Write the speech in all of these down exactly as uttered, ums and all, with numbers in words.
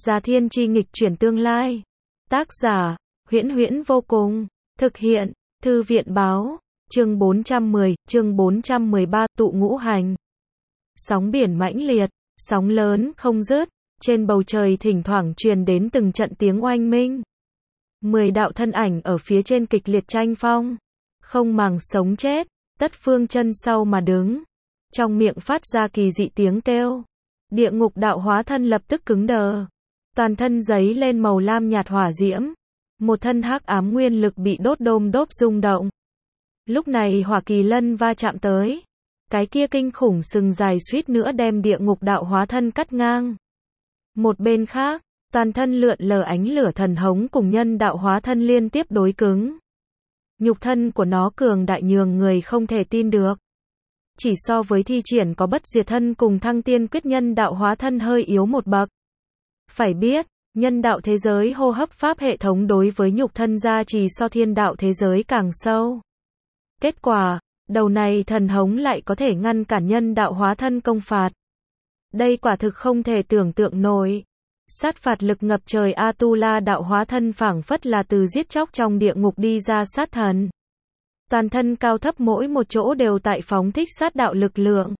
Già thiên chi nghịch chuyển tương lai. Tác giả, Huyễn Huyễn vô cùng. Thực hiện, Thư viện báo. Chương bốn trăm mười, chương bốn trăm mười ba, tụ ngũ hành. Sóng biển mãnh liệt, sóng lớn không dứt, trên bầu trời thỉnh thoảng truyền đến từng trận tiếng oanh minh. Mười đạo thân ảnh ở phía trên kịch liệt tranh phong, không màng sống chết, tất phương chân sau mà đứng, trong miệng phát ra kỳ dị tiếng kêu. Địa ngục đạo hóa thân lập tức cứng đờ, toàn thân giấy lên màu lam nhạt hỏa diễm, một thân hắc ám nguyên lực bị đốt đôm đốp rung động. Lúc này hỏa kỳ lân va chạm tới, cái kia kinh khủng sừng dài suýt nữa đem địa ngục đạo hóa thân cắt ngang. Một bên khác, toàn thân lượn lờ ánh lửa thần hống cùng nhân đạo hóa thân liên tiếp đối cứng. Nhục thân của nó cường đại nhường người không thể tin được. Chỉ so với thi triển có bất diệt thân cùng thăng tiên quyết, nhân đạo hóa thân hơi yếu một bậc. Phải biết, nhân đạo thế giới hô hấp pháp hệ thống đối với nhục thân gia trì so thiên đạo thế giới càng sâu. Kết quả, đầu này thần hống lại có thể ngăn cản nhân đạo hóa thân công phạt. Đây quả thực không thể tưởng tượng nổi. Sát phạt lực ngập trời, Atula đạo hóa thân phảng phất là từ giết chóc trong địa ngục đi ra sát thần. Toàn thân cao thấp mỗi một chỗ đều tại phóng thích sát đạo lực lượng.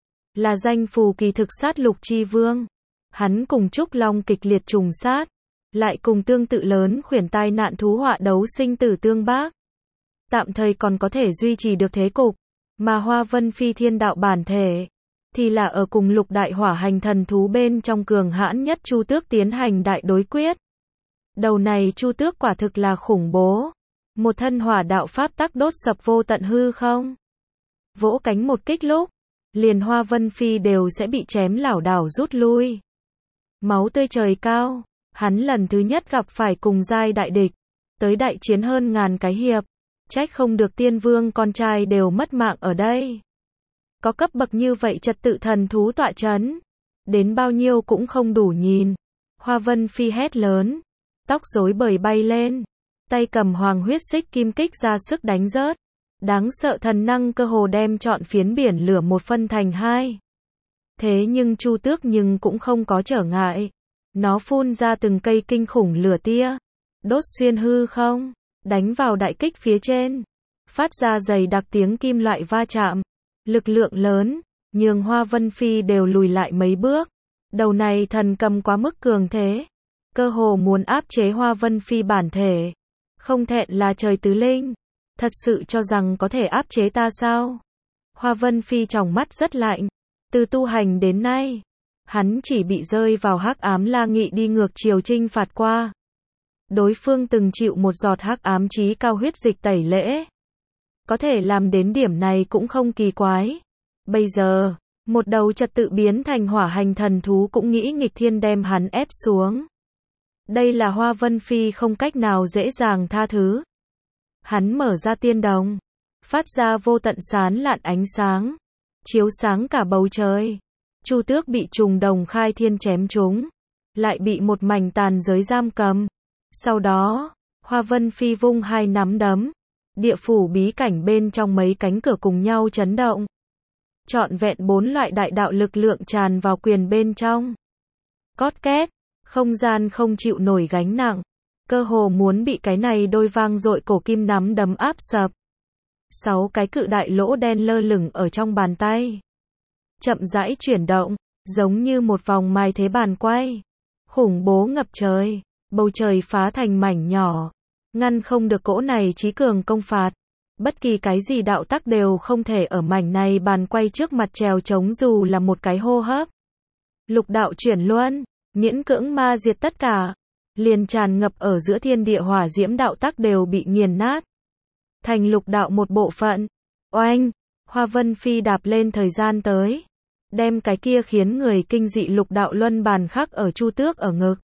Là danh phù kỳ thực sát lục chi vương. Hắn cùng Trúc Long kịch liệt trùng sát, lại cùng tương tự lớn khuyển tai nạn thú họa đấu sinh tử tương bác. Tạm thời còn có thể duy trì được thế cục, mà Hoa Vân Phi thiên đạo bản thể thì là ở cùng lục đại hỏa hành thần thú bên trong cường hãn nhất Chu Tước tiến hành đại đối quyết. Đầu này Chu Tước quả thực là khủng bố, một thân hỏa đạo pháp tắc đốt sập vô tận hư không. Vỗ cánh một kích lúc, liền Hoa Vân Phi đều sẽ bị chém lảo đảo rút lui. Máu tươi trời cao, hắn lần thứ nhất gặp phải cùng giai đại địch, tới đại chiến hơn ngàn cái hiệp, trách không được tiên vương con trai đều mất mạng ở đây. Có cấp bậc như vậy trật tự thần thú tọa chấn, đến bao nhiêu cũng không đủ nhìn. Hoa Vân Phi hét lớn, tóc rối bời bay lên, tay cầm hoàng huyết xích kim kích ra sức đánh rớt. Đáng sợ thần năng cơ hồ đem trọn phiến biển lửa một phân thành hai. Thế nhưng Chu Tước nhưng cũng không có trở ngại. Nó phun ra từng cây kinh khủng lửa tia, đốt xuyên hư không, đánh vào đại kích phía trên, phát ra dày đặc tiếng kim loại va chạm. Lực lượng lớn, nhường Hoa Vân Phi đều lùi lại mấy bước. Đầu này thần cầm quá mức cường thế, cơ hồ muốn áp chế Hoa Vân Phi bản thể. Không thẹn là trời tứ linh, thật sự cho rằng có thể áp chế ta sao? Hoa Vân Phi tròng mắt rất lạnh, từ tu hành đến nay, hắn chỉ bị rơi vào hắc ám la nghị đi ngược chiều chinh phạt qua. Đối phương từng chịu một giọt hắc ám chí cao huyết dịch tẩy lễ. Có thể làm đến điểm này cũng không kỳ quái. Bây giờ, một đầu trật tự biến thành hỏa hành thần thú cũng nghĩ nghịch thiên đem hắn ép xuống. Đây là Hoa Vân Phi không cách nào dễ dàng tha thứ. Hắn mở ra tiên đồng, phát ra vô tận sán lạn ánh sáng, chiếu sáng cả bầu trời. Chu Tước bị trùng đồng khai thiên chém trúng, lại bị một mảnh tàn giới giam cầm. Sau đó, Hoa Vân Phi vung hai nắm đấm, địa phủ bí cảnh bên trong mấy cánh cửa cùng nhau chấn động. Trọn vẹn bốn loại đại đạo lực lượng tràn vào quyền bên trong. Cót két, không gian không chịu nổi gánh nặng, cơ hồ muốn bị cái này đôi vang dội cổ kim nắm đấm áp sập. Sáu cái cự đại lỗ đen lơ lửng ở trong bàn tay, chậm rãi chuyển động, giống như một vòng mai thế bàn quay. Khủng bố ngập trời, bầu trời phá thành mảnh nhỏ, ngăn không được cỗ này chí cường công phạt. Bất kỳ cái gì đạo tắc đều không thể ở mảnh này bàn quay trước mặt trèo chống dù là một cái hô hấp. Lục đạo chuyển luân, miễn cưỡng ma diệt tất cả, liền tràn ngập ở giữa thiên địa hỏa diễm đạo tắc đều bị nghiền nát, thành lục đạo một bộ phận. Oanh, Hoa Vân Phi đạp lên thời gian tới, đem cái kia khiến người kinh dị lục đạo luân bàn khắc ở Chu Tước ở ngực.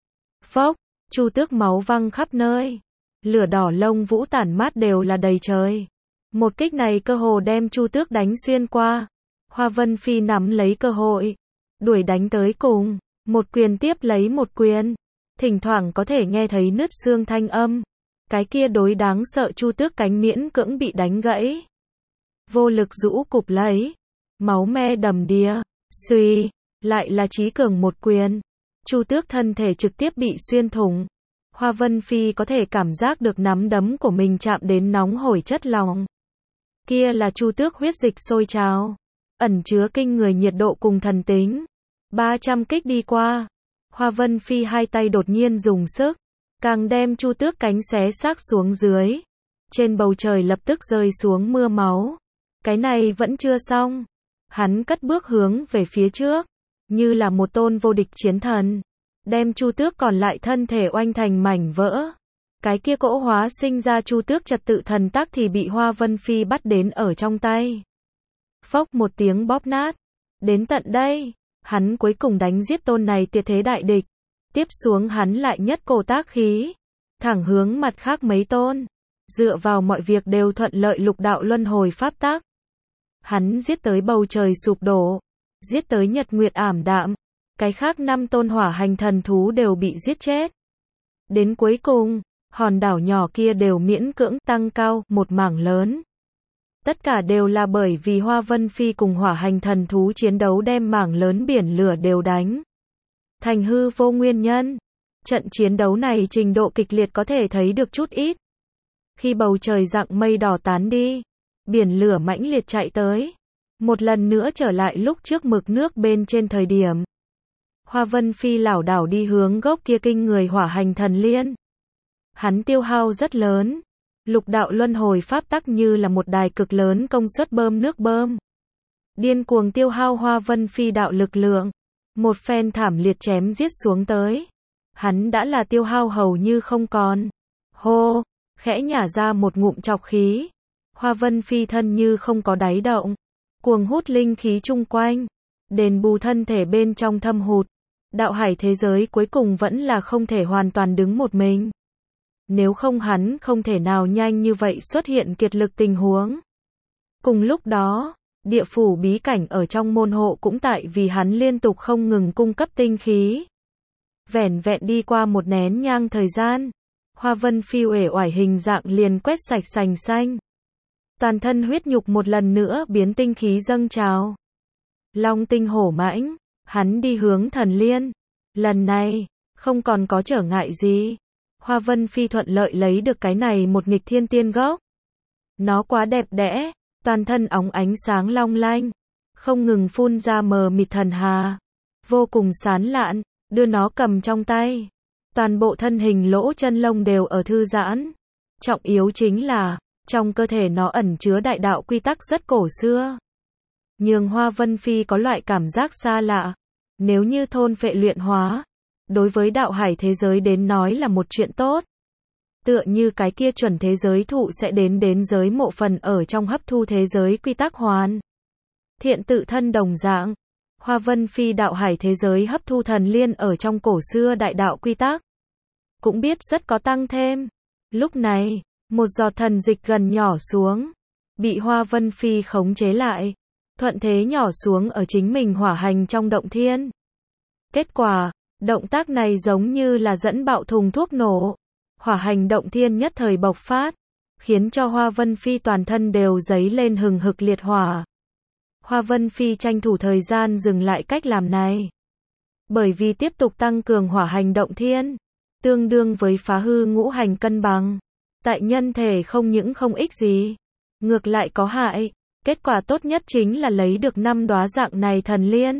Phốc, Chu Tước máu văng khắp nơi, lửa đỏ lông vũ tản mát đều là đầy trời. Một kích này cơ hồ đem Chu Tước đánh xuyên qua. Hoa Vân Phi nắm lấy cơ hội, đuổi đánh tới cùng, một quyền tiếp lấy một quyền, thỉnh thoảng có thể nghe thấy nứt xương thanh âm. Cái kia đối đáng sợ Chu Tước cánh miễn cưỡng bị đánh gãy, vô lực rũ cụp lấy, máu me đầm đìa. Suy, lại là chí cường một quyền, Chu Tước thân thể trực tiếp bị xuyên thủng. Hoa Vân Phi có thể cảm giác được nắm đấm của mình chạm đến nóng hổi chất lỏng. Kia là Chu Tước huyết dịch sôi trào, ẩn chứa kinh người nhiệt độ cùng thần tính. ba trăm kích đi qua. Hoa Vân Phi hai tay đột nhiên dùng sức, càng đem Chu Tước cánh xé xác xuống dưới. Trên bầu trời lập tức rơi xuống mưa máu. Cái này vẫn chưa xong. Hắn cất bước hướng về phía trước, như là một tôn vô địch chiến thần, đem Chu Tước còn lại thân thể oanh thành mảnh vỡ. Cái kia cỗ hóa sinh ra Chu Tước trật tự thần tác thì bị Hoa Vân Phi bắt đến ở trong tay. Phốc một tiếng bóp nát. Đến tận đây, hắn cuối cùng đánh giết tôn này tuyệt thế đại địch. Tiếp xuống hắn lại nhất cổ tác khí, thẳng hướng mặt khác mấy tôn. Dựa vào mọi việc đều thuận lợi lục đạo luân hồi pháp tắc. Hắn giết tới bầu trời sụp đổ, giết tới nhật nguyệt ảm đạm, cái khác năm tôn hỏa hành thần thú đều bị giết chết. Đến cuối cùng, hòn đảo nhỏ kia đều miễn cưỡng tăng cao một mảng lớn. Tất cả đều là bởi vì Hoa Vân Phi cùng hỏa hành thần thú chiến đấu đem mảng lớn biển lửa đều đánh thành hư vô nguyên nhân. Trận chiến đấu này trình độ kịch liệt có thể thấy được chút ít. Khi bầu trời dạng mây đỏ tán đi, biển lửa mãnh liệt chạy tới, một lần nữa trở lại lúc trước mực nước bên trên thời điểm. Hoa Vân Phi lảo đảo đi hướng gốc kia kinh người hỏa hành thần liên. Hắn tiêu hao rất lớn. Lục đạo luân hồi pháp tắc như là một đài cực lớn công suất bơm nước bơm. Điên cuồng tiêu hao Hoa Vân Phi đạo lực lượng. Một phen thảm liệt chém giết xuống tới. Hắn đã là tiêu hao hầu như không còn. Hô, khẽ nhả ra một ngụm trọc khí. Hoa Vân Phi thân như không có đáy động. Cuồng hút linh khí chung quanh. Đền bù thân thể bên trong thâm hụt. Đạo hải thế giới cuối cùng vẫn là không thể hoàn toàn đứng một mình. Nếu không hắn không thể nào nhanh như vậy xuất hiện kiệt lực tình huống. Cùng lúc đó, địa phủ bí cảnh ở trong môn hộ cũng tại vì hắn liên tục không ngừng cung cấp tinh khí. Vẻn vẹn đi qua một nén nhang thời gian, Hoa Vân Phi uể oải hình dạng liền quét sạch sành xanh. Toàn thân huyết nhục một lần nữa biến tinh khí dâng trào. Long tinh hổ mãnh, hắn đi hướng thần liên. Lần này, không còn có trở ngại gì. Hoa Vân Phi thuận lợi lấy được cái này một nghịch thiên tiên gốc. Nó quá đẹp đẽ, toàn thân óng ánh sáng long lanh, không ngừng phun ra mờ mịt thần hà, vô cùng sán lạn, đưa nó cầm trong tay. Toàn bộ thân hình lỗ chân lông đều ở thư giãn. Trọng yếu chính là, trong cơ thể nó ẩn chứa đại đạo quy tắc rất cổ xưa. Nhường Hoa Vân Phi có loại cảm giác xa lạ. Nếu như thôn phệ luyện hóa, đối với đạo hải thế giới đến nói là một chuyện tốt. Tựa như cái kia chuẩn thế giới thụ sẽ đến đến giới mộ phần ở trong hấp thu thế giới quy tắc hoàn thiện tự thân đồng dạng. Hoa Vân Phi đạo hải thế giới hấp thu thần liên ở trong cổ xưa đại đạo quy tắc. Cũng biết rất có tăng thêm. Lúc này, một giọt thần dịch gần nhỏ xuống. Bị Hoa Vân Phi khống chế lại. Thuận thế nhỏ xuống ở chính mình hỏa hành trong động thiên. Kết quả, động tác này giống như là dẫn bạo thùng thuốc nổ. Hỏa hành động thiên nhất thời bộc phát, khiến cho Hoa Vân Phi toàn thân đều dấy lên hừng hực liệt hỏa. Hoa Vân Phi tranh thủ thời gian dừng lại cách làm này. Bởi vì tiếp tục tăng cường hỏa hành động thiên, tương đương với phá hư ngũ hành cân bằng. Tại nhân thể không những không ích gì, ngược lại có hại. Kết quả tốt nhất chính là lấy được năm đóa dạng này thần liên.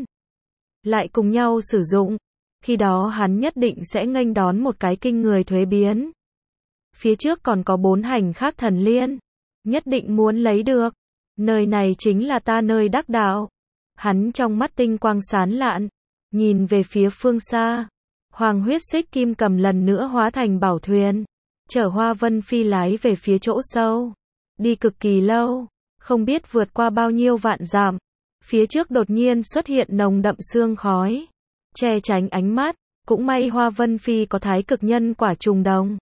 Lại cùng nhau sử dụng. Khi đó hắn nhất định sẽ nghênh đón một cái kinh người thuế biến. Phía trước còn có bốn hành khác thần liên. Nhất định muốn lấy được. Nơi này chính là ta nơi đắc đạo. Hắn trong mắt tinh quang sán lạn. Nhìn về phía phương xa. Hoàng huyết xích kim cầm lần nữa hóa thành bảo thuyền. Chở Hoa Vân Phi lái về phía chỗ sâu. Đi cực kỳ lâu. Không biết vượt qua bao nhiêu vạn dặm. Phía trước đột nhiên xuất hiện nồng đậm sương khói. Che tránh ánh mắt, cũng may Hoa Vân Phi có thái cực nhân quả trùng đồng.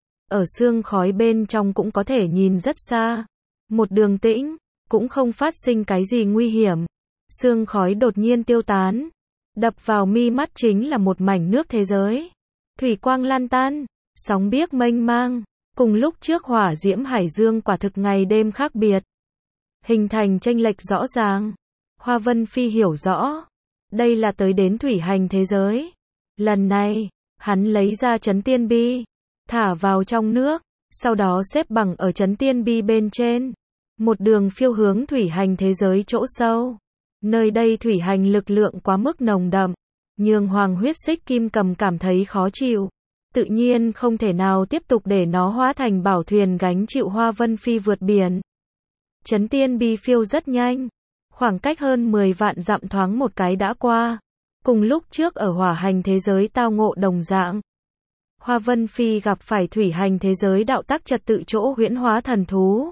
Ở sương khói bên trong cũng có thể nhìn rất xa. Một đường tĩnh, cũng không phát sinh cái gì nguy hiểm. Sương khói đột nhiên tiêu tán. Đập vào mi mắt chính là một mảnh nước thế giới. Thủy quang lan tan, sóng biếc mênh mang. Cùng lúc trước hỏa diễm hải dương quả thực ngày đêm khác biệt. Hình thành chênh lệch rõ ràng. Hoa Vân Phi hiểu rõ. Đây là tới đến thủy hành thế giới. Lần này, hắn lấy ra chấn tiên bi, thả vào trong nước, sau đó xếp bằng ở chấn tiên bi bên trên. Một đường phiêu hướng thủy hành thế giới chỗ sâu. Nơi đây thủy hành lực lượng quá mức nồng đậm, nhường Hoàng huyết xích kim cầm cảm thấy khó chịu. Tự nhiên không thể nào tiếp tục để nó hóa thành bảo thuyền gánh chịu Hoa Vân Phi vượt biển. Chấn tiên bi phiêu rất nhanh, khoảng cách hơn mười vạn dặm thoáng một cái đã qua. Cùng lúc trước ở hỏa hành thế giới tao ngộ đồng dạng. Hoa Vân Phi gặp phải thủy hành thế giới đạo tắc trật tự chỗ huyễn hóa thần thú.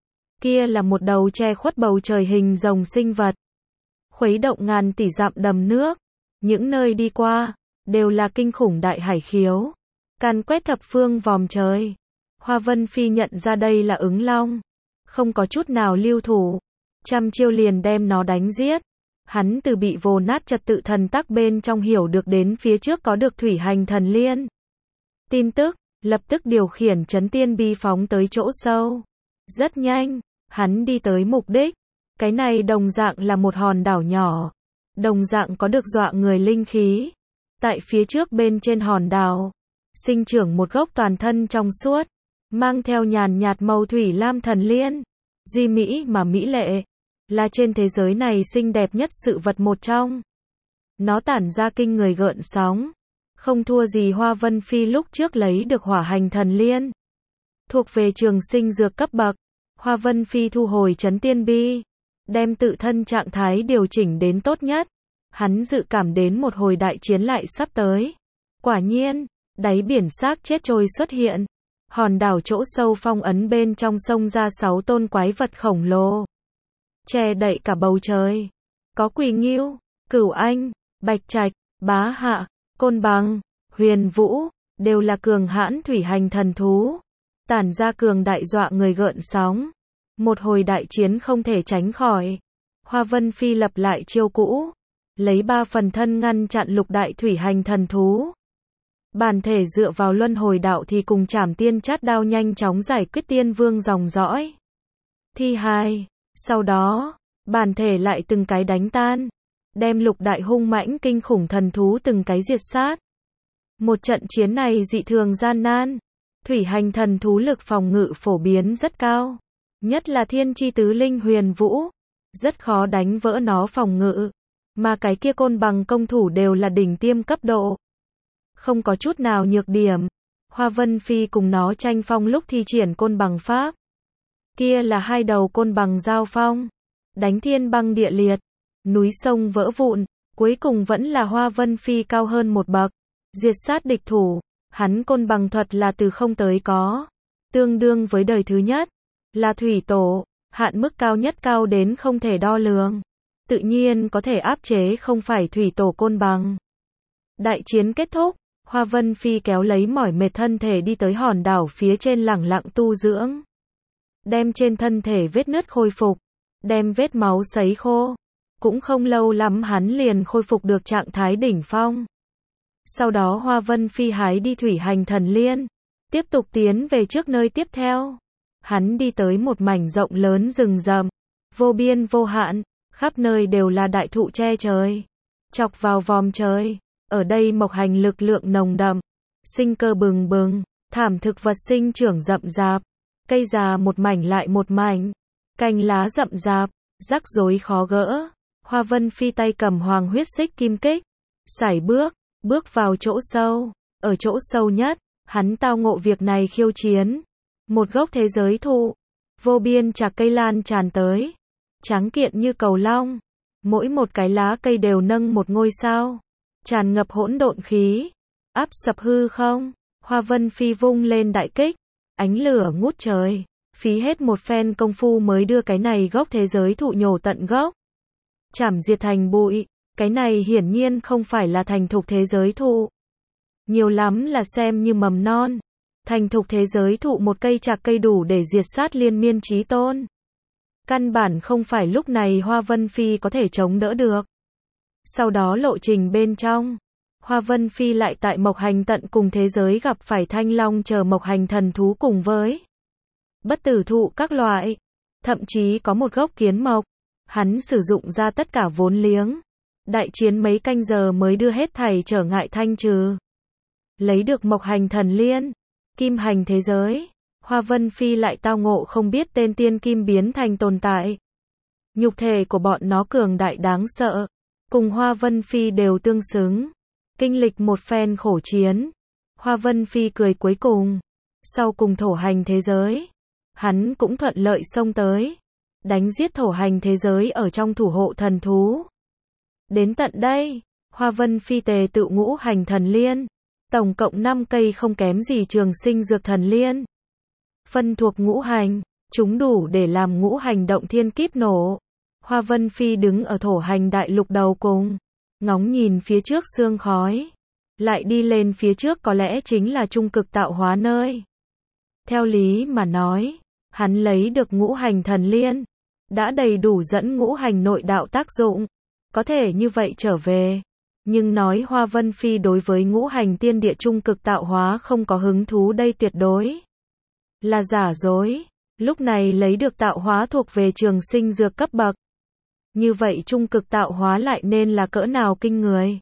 Kia là một đầu che khuất bầu trời hình rồng sinh vật. Khuấy động ngàn tỷ dặm đầm nước. Những nơi đi qua, đều là kinh khủng đại hải khiếu. Càn quét thập phương vòm trời. Hoa Vân Phi nhận ra đây là ứng long. Không có chút nào lưu thủ. Trăm chiêu liền đem nó đánh giết. Hắn từ bị vồ nát trật tự thần tắc bên trong hiểu được đến phía trước có được thủy hành thần liên. Tin tức, lập tức điều khiển chấn tiên bi phóng tới chỗ sâu. Rất nhanh, hắn đi tới mục đích. Cái này đồng dạng là một hòn đảo nhỏ. Đồng dạng có được dọa người linh khí. Tại phía trước bên trên hòn đảo, sinh trưởng một gốc toàn thân trong suốt, mang theo nhàn nhạt màu thủy lam thần liên. Duy mỹ mà mỹ lệ, là trên thế giới này xinh đẹp nhất sự vật một trong. Nó tản ra kinh người gợn sóng, không thua gì Hoa Vân Phi lúc trước lấy được hỏa hành thần liên. Thuộc về trường sinh dược cấp bậc, Hoa Vân Phi thu hồi chấn tiên bi, đem tự thân trạng thái điều chỉnh đến tốt nhất. Hắn dự cảm đến một hồi đại chiến lại sắp tới. Quả nhiên, đáy biển xác chết trôi xuất hiện. Hòn đảo chỗ sâu phong ấn bên trong sông ra sáu tôn quái vật khổng lồ, che đậy cả bầu trời. Có Quỳ Ngưu, Cửu Anh, Bạch Trạch, Bá Hạ, Côn Bằng, Huyền Vũ, đều là cường hãn thủy hành thần thú. Tản ra cường đại dọa người gợn sóng. Một hồi đại chiến không thể tránh khỏi. Hoa Vân Phi lập lại chiêu cũ, lấy ba phần thân ngăn chặn lục đại thủy hành thần thú. Bản thể dựa vào luân hồi đạo thì cùng Trảm Tiên Chát Đao nhanh chóng giải quyết tiên vương dòng dõi. Thi hai, sau đó, bản thể lại từng cái đánh tan, đem lục đại hung mãnh kinh khủng thần thú từng cái diệt sát. Một trận chiến này dị thường gian nan, thủy hành thần thú lực phòng ngự phổ biến rất cao, nhất là thiên chi tứ linh Huyền Vũ, rất khó đánh vỡ nó phòng ngự, mà cái kia Côn Bằng công thủ đều là đỉnh tiêm cấp độ. Không có chút nào nhược điểm. Hoa Vân Phi cùng nó tranh phong lúc thi triển Côn Bằng pháp. Kia là hai đầu côn bằng giao phong, đánh thiên băng địa liệt, núi sông vỡ vụn, cuối cùng vẫn là Hoa Vân Phi cao hơn một bậc, diệt sát địch thủ. Hắn Côn Bằng thuật là từ không tới có, tương đương với đời thứ nhất, là thủy tổ, hạn mức cao nhất cao đến không thể đo lường. Tự nhiên có thể áp chế không phải thủy tổ Côn Bằng. Đại chiến kết thúc, Hoa Vân Phi kéo lấy mỏi mệt thân thể đi tới hòn đảo phía trên lẳng lặng tu dưỡng. Đem trên thân thể vết nứt khôi phục, đem vết máu sấy khô. Cũng không lâu lắm hắn liền khôi phục được trạng thái đỉnh phong. Sau đó Hoa Vân Phi hái đi thủy hành thần liên, tiếp tục tiến về trước nơi tiếp theo. Hắn đi tới một mảnh rộng lớn rừng rậm, vô biên vô hạn, khắp nơi đều là đại thụ che trời, chọc vào vòm trời. Ở đây mộc hành lực lượng nồng đậm, sinh cơ bừng bừng, thảm thực vật sinh trưởng rậm rạp, cây già một mảnh lại một mảnh, cành lá rậm rạp, rắc rối khó gỡ. Hoa Vân Phi tay cầm Hoàng huyết xích kim kích, sải bước, bước vào chỗ sâu. Ở chỗ sâu nhất, hắn tao ngộ việc này khiêu chiến. Một gốc thế giới thụ, vô biên chạc cây lan tràn tới, trắng kiện như cầu long, mỗi một cái lá cây đều nâng một ngôi sao, tràn ngập hỗn độn khí, áp sập hư không. Hoa Vân Phi vung lên đại kích, ánh lửa ngút trời, phí hết một phen công phu mới đưa cái này gốc thế giới thụ nhổ tận gốc, chảm diệt thành bụi. Cái này hiển nhiên không phải là thành thục thế giới thụ, nhiều lắm là xem như mầm non. Thành thục thế giới thụ một cây chạc cây đủ để diệt sát liên miên chí tôn. Căn bản không phải lúc này Hoa Vân Phi có thể chống đỡ được. Sau đó lộ trình bên trong, Hoa Vân Phi lại tại mộc hành tận cùng thế giới gặp phải thanh long chờ mộc hành thần thú cùng với bất tử thụ các loại, thậm chí có một gốc kiến mộc. Hắn sử dụng ra tất cả vốn liếng, Đại chiến mấy canh giờ mới đưa hết thảy trở ngại thanh trừ. Lấy được Mộc Hành Thần Liên, Kim Hành thế giới, Hoa Vân Phi lại tao ngộ không biết tên tiên kim biến thành tồn tại. Nhục thể của bọn nó cường đại đáng sợ, cùng Hoa Vân Phi đều tương xứng. Kinh lịch một phen khổ chiến, Hoa Vân Phi cười cuối cùng. Sau cùng thổ hành thế giới, hắn cũng thuận lợi xông tới, đánh giết thổ hành thế giới ở trong thủ hộ thần thú. Đến tận đây, Hoa Vân Phi tề tự ngũ hành thần liên, tổng cộng năm cây không kém gì trường sinh dược thần liên. Phân thuộc ngũ hành, chúng đủ để làm ngũ hành động thiên kíp nổ. Hoa Vân Phi đứng ở thổ hành đại lục đầu cùng, ngóng nhìn phía trước sương khói. Lại đi lên phía trước có lẽ chính là trung cực tạo hóa nơi. Theo lý mà nói, hắn lấy được ngũ hành thần liên, đã đầy đủ dẫn ngũ hành nội đạo tác dụng, có thể như vậy trở về. Nhưng nói Hoa Vân Phi đối với ngũ hành tiên địa trung cực tạo hóa không có hứng thú đây tuyệt đối là giả dối. Lúc này lấy được tạo hóa thuộc về trường sinh dược cấp bậc. Như vậy trung cực tạo hóa lại nên là cỡ nào kinh người.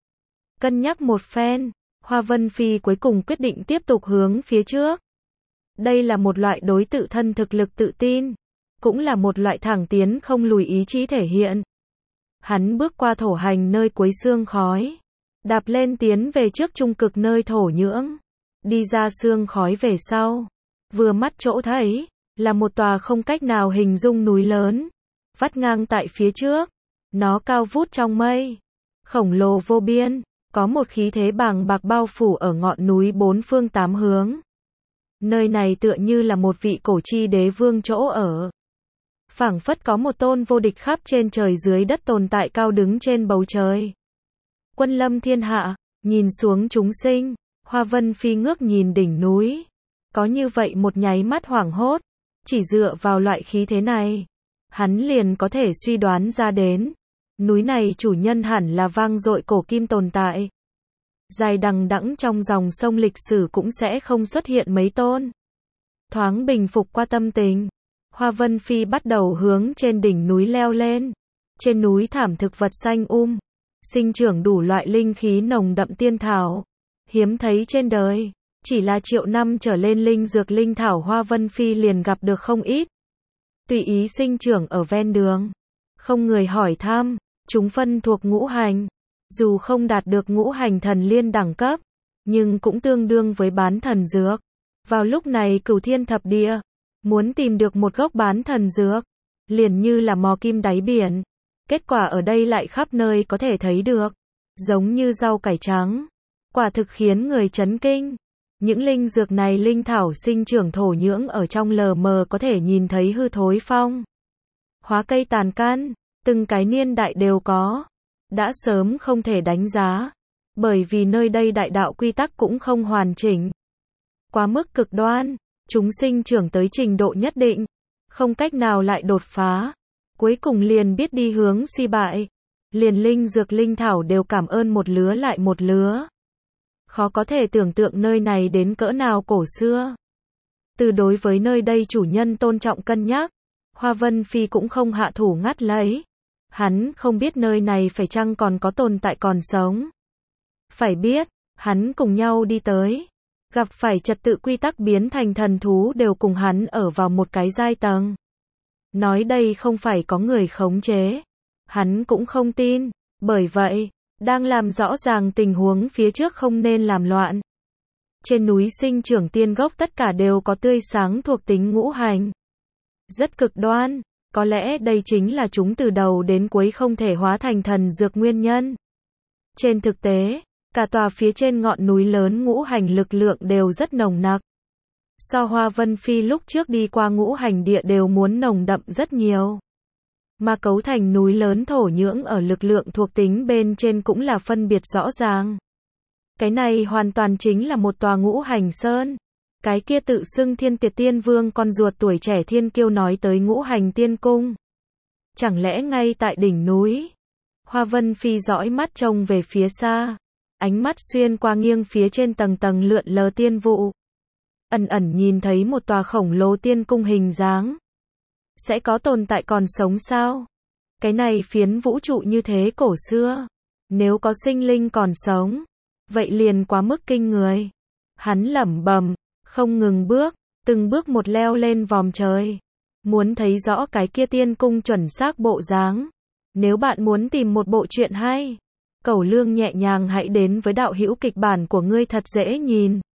Cân nhắc một phen, Hoa Vân Phi cuối cùng quyết định tiếp tục hướng phía trước. Đây là một loại đối tự thân thực lực tự tin, cũng là một loại thẳng tiến không lùi ý chí thể hiện. Hắn bước qua thổ hành nơi cuối sương khói, đạp lên tiến về trước trung cực nơi thổ nhưỡng, đi ra sương khói về sau. Vừa mắt chỗ thấy, là một tòa không cách nào hình dung núi lớn, vắt ngang tại phía trước. Nó cao vút trong mây, khổng lồ vô biên, có một khí thế bàng bạc bao phủ ở ngọn núi bốn phương tám hướng. Nơi này tựa như là một vị cổ chi đế vương chỗ ở. Phảng phất có một tôn vô địch khắp trên trời dưới đất tồn tại cao đứng trên bầu trời. Quân lâm thiên hạ, nhìn xuống chúng sinh, Hoa Vân Phi ngước nhìn đỉnh núi. Có như vậy một nháy mắt hoảng hốt, chỉ dựa vào loại khí thế này, hắn liền có thể suy đoán ra đến. Núi này chủ nhân hẳn là vang dội cổ kim tồn tại. Dài đằng đẵng trong dòng sông lịch sử cũng sẽ không xuất hiện mấy tôn. Thoáng bình phục qua tâm tình, Hoa Vân Phi bắt đầu hướng trên đỉnh núi leo lên. Trên núi thảm thực vật xanh um, sinh trưởng đủ loại linh khí nồng đậm tiên thảo, hiếm thấy trên đời. Chỉ là triệu năm trở lên linh dược linh thảo Hoa Vân Phi liền gặp được không ít. Tùy ý sinh trưởng ở ven đường, không người hỏi thăm, chúng phân thuộc ngũ hành. Dù không đạt được ngũ hành thần liên đẳng cấp, nhưng cũng tương đương với bán thần dược. Vào lúc này cửu thiên thập địa, muốn tìm được một gốc bán thần dược, liền như là mò kim đáy biển. Kết quả ở đây lại khắp nơi có thể thấy được, giống như rau cải trắng. Quả thực khiến người chấn kinh. Những linh dược này linh thảo sinh trưởng thổ nhưỡng ở trong lờ mờ có thể nhìn thấy hư thối phong. Hóa cây tàn căn, từng cái niên đại đều có. Đã sớm không thể đánh giá, bởi vì nơi đây đại đạo quy tắc cũng không hoàn chỉnh. Quá mức cực đoan, chúng sinh trưởng tới trình độ nhất định, không cách nào lại đột phá, cuối cùng liền biết đi hướng suy bại. Liền linh dược linh thảo đều cảm ơn một lứa lại một lứa. Khó có thể tưởng tượng nơi này đến cỡ nào cổ xưa. Từ đối với nơi đây chủ nhân tôn trọng cân nhắc, Hoa Vân Phi cũng không hạ thủ ngắt lấy. Hắn không biết nơi này phải chăng còn có tồn tại còn sống. Phải biết, hắn cùng nhau đi tới, gặp phải trật tự quy tắc biến thành thần thú đều cùng hắn ở vào một cái giai tầng. Nói đây không phải có người khống chế, hắn cũng không tin, bởi vậy, đang làm rõ ràng tình huống phía trước không nên làm loạn. Trên núi sinh trưởng tiên gốc tất cả đều có tươi sáng thuộc tính ngũ hành. Rất cực đoan. Có lẽ đây chính là chúng từ đầu đến cuối không thể hóa thành thần dược nguyên nhân. Trên thực tế, cả tòa phía trên ngọn núi lớn ngũ hành lực lượng đều rất nồng nặc. So Hoa Vân Phi lúc trước đi qua ngũ hành địa đều muốn nồng đậm rất nhiều. Mà cấu thành núi lớn thổ nhưỡng ở lực lượng thuộc tính bên trên cũng là phân biệt rõ ràng. Cái này hoàn toàn chính là một tòa ngũ hành sơn. Cái kia tự xưng Thiên Tiệt Tiên Vương con ruột tuổi trẻ thiên kiêu nói tới ngũ hành tiên cung. Chẳng lẽ ngay tại đỉnh núi? Hoa Vân Phi dõi mắt trông về phía xa. Ánh mắt xuyên qua nghiêng phía trên tầng tầng lượn lờ tiên vụ. Ẩn ẩn nhìn thấy một tòa khổng lồ tiên cung hình dáng. Sẽ có tồn tại còn sống sao? Cái này phiến vũ trụ như thế cổ xưa. Nếu có sinh linh còn sống, vậy liền quá mức kinh người. Hắn lẩm bẩm, không ngừng bước, từng bước một leo lên vòm trời. Muốn thấy rõ cái kia tiên cung chuẩn xác bộ dáng. Nếu bạn muốn tìm một bộ truyện hay, Cẩu Lương nhẹ nhàng hãy đến với đạo hữu kịch bản của ngươi thật dễ nhìn.